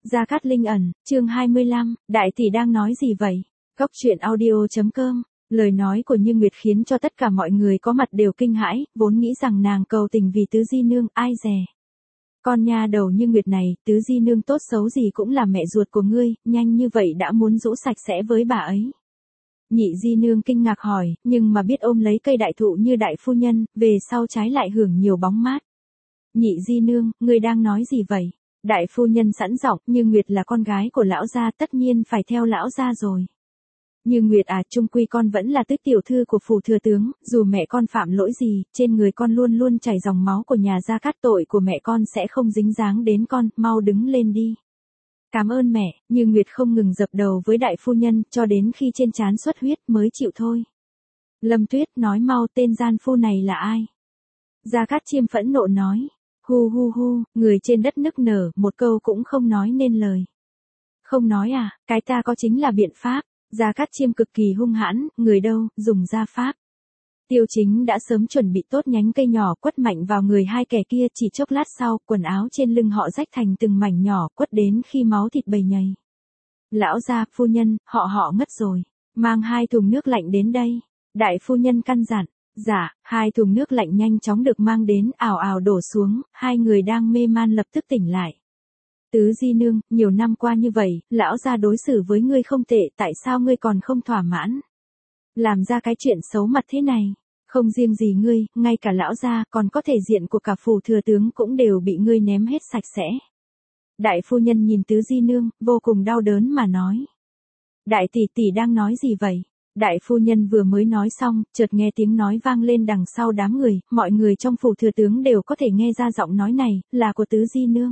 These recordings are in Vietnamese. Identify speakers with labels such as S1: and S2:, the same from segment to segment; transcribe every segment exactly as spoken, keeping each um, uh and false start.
S1: Gia Cát Linh ẩn, chương hai mươi lăm, đại tỷ đang nói gì vậy? Góc truyện audio chấm com. Lời nói của Như Nguyệt khiến cho tất cả mọi người có mặt đều kinh hãi, vốn nghĩ rằng nàng cầu tình vì Tứ Di Nương, ai dè. Con nha đầu Như Nguyệt này, Tứ Di Nương tốt xấu gì cũng là mẹ ruột của ngươi, nhanh như vậy đã muốn rũ sạch sẽ với bà ấy. Nhị Di Nương kinh ngạc hỏi, nhưng mà biết ôm lấy cây đại thụ như đại phu nhân, về sau trái lại hưởng nhiều bóng mát. Nhị Di Nương, ngươi đang nói gì vậy? Đại phu nhân sẵn giọng, Như Nguyệt là con gái của lão gia, tất nhiên phải theo lão gia rồi. Như Nguyệt à, chung quy con vẫn là tứ tiểu thư của phủ thừa tướng, dù mẹ con phạm lỗi gì, trên người con luôn luôn chảy dòng máu của nhà Gia Cát, tội của mẹ con sẽ không dính dáng đến con, mau đứng lên đi. Cảm ơn mẹ. Như Nguyệt không ngừng dập đầu với đại phu nhân, cho đến khi trên trán xuất huyết mới chịu thôi. Lâm Tuyết nói mau, tên gian phu này là ai? Gia Cát Chiêm phẫn nộ nói. Hu hu hu, người trên đất nức nở, một câu cũng không nói nên lời. Không nói à, cái ta có chính là biện pháp. Gia Cát Chiêm cực kỳ hung hãn, người đâu, dùng gia pháp. Tiêu Chính đã sớm chuẩn bị tốt nhánh cây nhỏ quất mạnh vào người hai kẻ kia, chỉ chốc lát sau, quần áo trên lưng họ rách thành từng mảnh nhỏ, quất đến khi máu thịt bầy nhầy. Lão gia, phu nhân, họ họ ngất rồi, mang hai thùng nước lạnh đến đây. Đại phu nhân căn dặn. Dạ, hai thùng nước lạnh nhanh chóng được mang đến, ào ào đổ xuống, hai người đang mê man lập tức tỉnh lại. Tứ Di Nương, nhiều năm qua như vậy, lão gia đối xử với ngươi không tệ, tại sao ngươi còn không thỏa mãn? Làm ra cái chuyện xấu mặt thế này, không riêng gì ngươi, ngay cả lão gia, còn có thể diện của cả phủ thừa tướng cũng đều bị ngươi ném hết sạch sẽ. Đại phu nhân nhìn Tứ Di Nương, vô cùng đau đớn mà nói. Đại tỷ tỷ đang nói gì vậy? Đại phu nhân vừa mới nói xong, chợt nghe tiếng nói vang lên đằng sau đám người, mọi người trong phủ thừa tướng đều có thể nghe ra giọng nói này, là của Tứ Di Nương.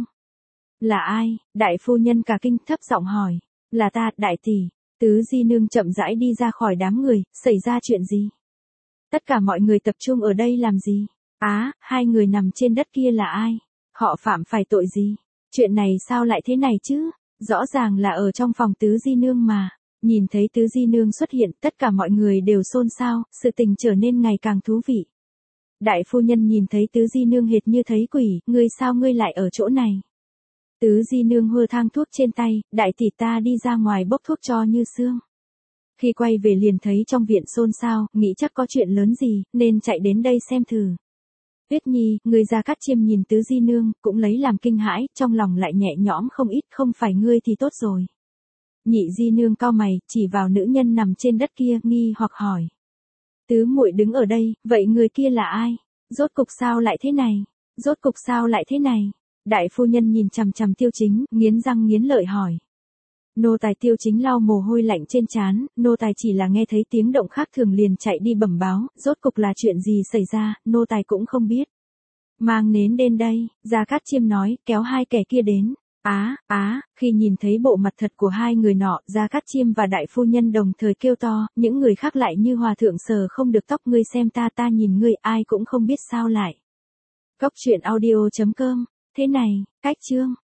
S1: Là ai? Đại phu nhân cả kinh thấp giọng hỏi. Là ta, đại tỷ. Tứ Di Nương chậm rãi đi ra khỏi đám người, xảy ra chuyện gì? Tất cả mọi người tập trung ở đây làm gì? Á, hai người nằm trên đất kia là ai? Họ phạm phải tội gì? Chuyện này sao lại thế này chứ? Rõ ràng là ở trong phòng Tứ Di Nương mà. Nhìn thấy Tứ Di Nương xuất hiện, tất cả mọi người đều xôn xao, sự tình trở nên ngày càng thú vị. Đại phu nhân nhìn thấy Tứ Di Nương hệt như thấy quỷ, ngươi sao ngươi lại ở chỗ này? Tứ Di Nương hơ thang thuốc trên tay, đại tỷ ta đi ra ngoài bốc thuốc cho Như Sương. Khi quay về liền thấy trong viện xôn xao, nghĩ chắc có chuyện lớn gì, nên chạy đến đây xem thử. Tuyết Nhi, người Gia Cát Chiêm nhìn Tứ Di Nương, cũng lấy làm kinh hãi, trong lòng lại nhẹ nhõm không ít, không phải ngươi thì tốt rồi. Nhị Di Nương cau mày, chỉ vào nữ nhân nằm trên đất kia, nghi hoặc hỏi. Tứ muội đứng ở đây, vậy người kia là ai? Rốt cục sao lại thế này? Rốt cục sao lại thế này? Đại phu nhân nhìn chằm chằm Tiêu Chính, nghiến răng nghiến lợi hỏi. Nô tài Tiêu Chính lau mồ hôi lạnh trên trán, nô tài chỉ là nghe thấy tiếng động khác thường liền chạy đi bẩm báo, rốt cục là chuyện gì xảy ra, nô tài cũng không biết. Mang nến đến đây, Gia Cát Chiêm nói, kéo hai kẻ kia đến. Á, á, khi nhìn thấy bộ mặt thật của hai người nọ, Gia Cát Chiêm và đại phu nhân đồng thời kêu to, những người khác lại như hòa thượng sờ không được tóc, ngươi xem ta ta nhìn ngươi, ai cũng không biết sao lại. Góc truyện audio chấm com. Thế này, cách chương.